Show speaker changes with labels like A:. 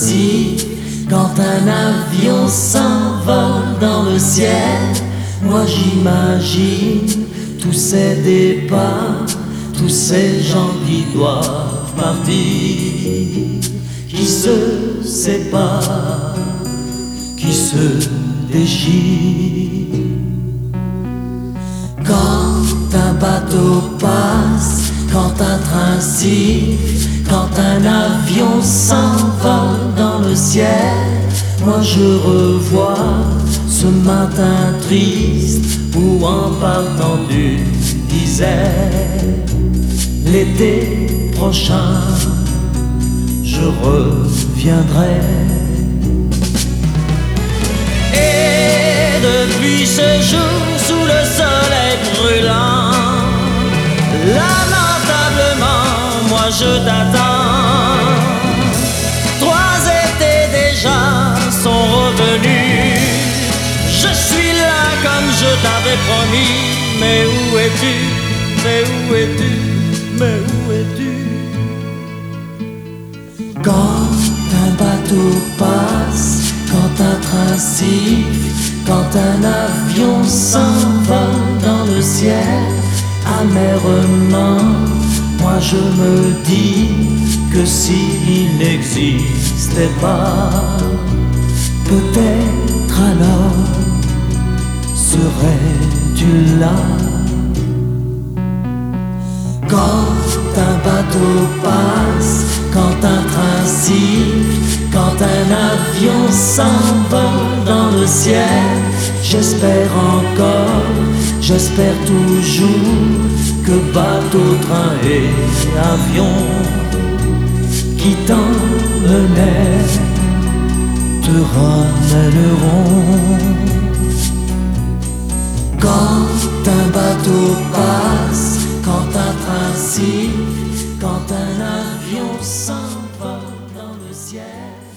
A: ainsi. Quand un avion s'envole dans le ciel, moi j'imagine tous ces départs, tous ces gens qui doivent partir, qui se séparent, qui se déchirent. Quand un bateau passe, quand un train siffle, quand un avion s'envole dans le ciel, moi je revois ce matin triste où en partant tu disais l'été prochain je reviendrai. Et depuis ce jour sous le soleil brûlant, lamentablement moi je t'attends. 3 étés déjà sont revenus, je suis là comme je t'avais promis. Mais où es-tu? Mais où es-tu? Mais où es-tu? Quand un bateau passe, quand un train siffle, quand un avion s'envole dans le ciel, amèrement, moi je me dis que s'il n'existait pas, peut-être alors serais-tu là. Quand un bateau passe, quand un train siffle, quand un avion s'envole dans le ciel, j'espère encore, j'espère toujours que bateau, train et avion qui t'emmenaient te ramèneront. Quand un bateau passe, quand un train siffle, quand un avion s'envole dans le ciel,